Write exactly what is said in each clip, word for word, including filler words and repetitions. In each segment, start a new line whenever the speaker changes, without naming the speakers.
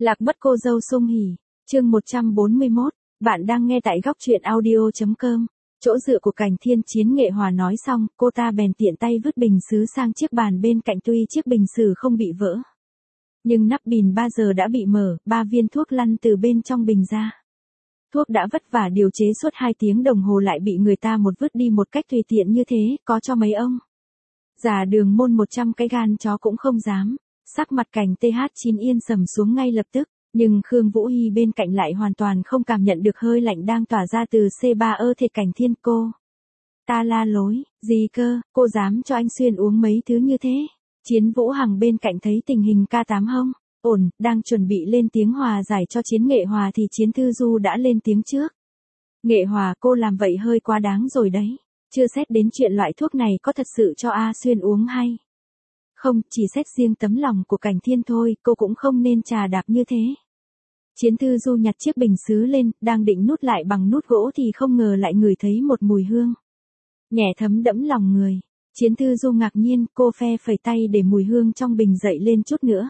Lạc mất cô dâu Sung Hỉ, chương một trăm bốn mươi mốt, bạn đang nghe tại góc truyện audio chấm com. Chỗ dựa của Cảnh Thiên Chiến Nghệ Hòa nói xong, cô ta bèn tiện tay vứt bình sứ sang chiếc bàn bên cạnh, tuy chiếc bình sứ không bị vỡ. Nhưng nắp bình ba giờ đã bị mở, ba viên thuốc lăn từ bên trong bình ra. Thuốc đã vất vả điều chế suốt hai tiếng đồng hồ lại bị người ta một vứt đi một cách tùy tiện như thế, có cho mấy ông già đường môn một trăm cái gan chó cũng không dám. Sắc mặt Cảnh tê hát chín yên sầm xuống ngay lập tức, nhưng Khương Vũ Hy bên cạnh lại hoàn toàn không cảm nhận được hơi lạnh đang tỏa ra từ C ba ơ thể Cảnh Thiên. Cô ta la lối, gì cơ, cô dám cho anh Xuyên uống mấy thứ như thế? Chiến Vũ Hằng bên cạnh thấy tình hình ca tám hông ổn, đang chuẩn bị lên tiếng hòa giải cho Chiến Nghệ Hòa thì Chiến Thư Du đã lên tiếng trước. Nghệ Hòa, cô làm vậy hơi quá đáng rồi đấy. Chưa xét đến chuyện loại thuốc này có thật sự cho A Xuyên uống hay không, chỉ xét riêng tấm lòng của Cảnh Thiên thôi, cô cũng không nên trà đạp như thế. Chiến Thư Du nhặt chiếc bình sứ lên, đang định nút lại bằng nút gỗ thì không ngờ lại ngửi thấy một mùi hương nhẹ thấm đẫm lòng người. Chiến Thư Du ngạc nhiên, cô phe phẩy tay để mùi hương trong bình dậy lên chút nữa.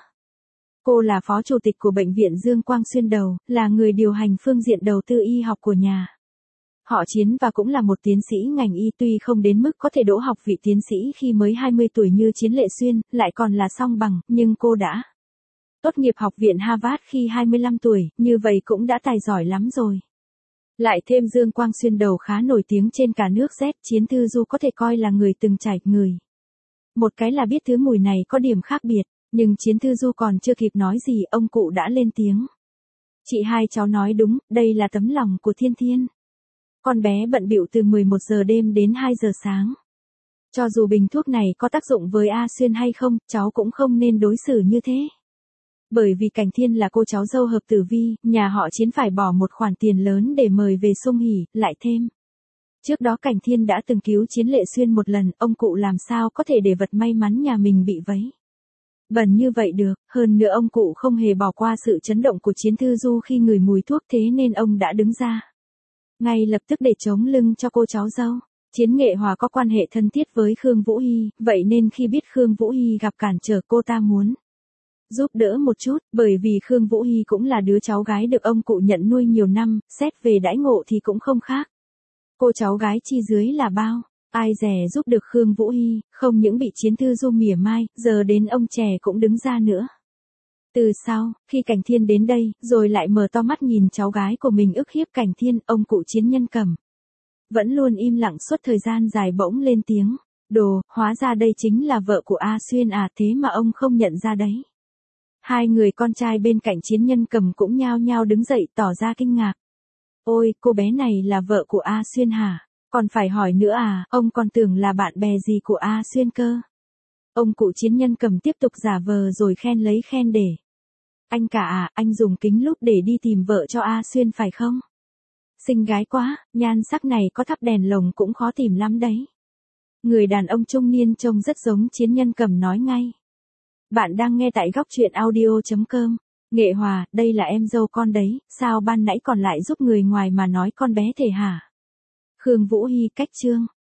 Cô là phó chủ tịch của bệnh viện Dương Quang Xuyên Đầu, là người điều hành phương diện đầu tư y học của nhà họ Chiến và cũng là một tiến sĩ ngành y, tuy không đến mức có thể đỗ học vị tiến sĩ khi mới hai mươi tuổi như Chiến Lệ Xuyên, lại còn là song bằng, nhưng cô đã tốt nghiệp học viện Harvard khi hai mươi lăm tuổi, như vậy cũng đã tài giỏi lắm rồi. Lại thêm Dương Quang Xuyên Đầu khá nổi tiếng trên cả nước Z, Chiến Thư Du có thể coi là người từng trải người. Một cái là biết thứ mùi này có điểm khác biệt, nhưng Chiến Thư Du còn chưa kịp nói gì, ông cụ đã lên tiếng. Chị hai cháu nói đúng, đây là tấm lòng của Thiên Thiên. Con bé bận bịu từ mười một giờ đêm đến hai giờ sáng. Cho dù bình thuốc này có tác dụng với A Xuyên hay không, cháu cũng không nên đối xử như thế. Bởi vì Cảnh Thiên là cô cháu dâu hợp tử vi, nhà họ Chiến phải bỏ một khoản tiền lớn để mời về Sung Hỉ, lại thêm. Trước đó Cảnh Thiên đã từng cứu Chiến Lệ Xuyên một lần, ông cụ làm sao có thể để vật may mắn nhà mình bị vấy bẩn như vậy được, hơn nữa ông cụ không hề bỏ qua sự chấn động của Chiến Thư Du khi ngửi mùi thuốc, thế nên ông đã đứng ra ngay lập tức để chống lưng cho cô cháu dâu. Chiến Nghệ Hòa có quan hệ thân thiết với Khương Vũ Hy, vậy nên khi biết Khương Vũ Hy gặp cản trở, cô ta muốn giúp đỡ một chút, bởi vì Khương Vũ Hy cũng là đứa cháu gái được ông cụ nhận nuôi nhiều năm, xét về đãi ngộ thì cũng không khác cô cháu gái chi dưới là bao. Ai dè giúp được Khương Vũ Hy, không những bị Chiến Thư Du mỉa mai, giờ đến ông trẻ cũng đứng ra nữa. Từ sau, khi Cảnh Thiên đến đây, rồi lại mở to mắt nhìn cháu gái của mình ức hiếp Cảnh Thiên, ông cụ Chiến Nhân Cẩm vẫn luôn im lặng suốt thời gian dài bỗng lên tiếng. Đồ, hóa ra đây chính là vợ của A Xuyên à, thế mà ông không nhận ra đấy. Hai người con trai bên cạnh Chiến Nhân Cẩm cũng nhao nhao đứng dậy tỏ ra kinh ngạc. Ôi, cô bé này là vợ của A Xuyên hả? Còn phải hỏi nữa à, ông còn tưởng là bạn bè gì của A Xuyên cơ. Ông cụ Chiến Nhân Cẩm tiếp tục giả vờ rồi khen lấy khen để. Anh cả à, anh dùng kính lúp để đi tìm vợ cho A Xuyên phải không? Xinh gái quá, nhan sắc này có thắp đèn lồng cũng khó tìm lắm đấy. Người đàn ông trung niên trông rất giống Chiến Nhân Cẩm nói ngay. Bạn đang nghe tại góc truyện audio chấm com. Nghệ Hòa, đây là em dâu con đấy, sao ban nãy còn lại giúp người ngoài mà nói con bé thể hả? Khương Vũ Hy cách chương.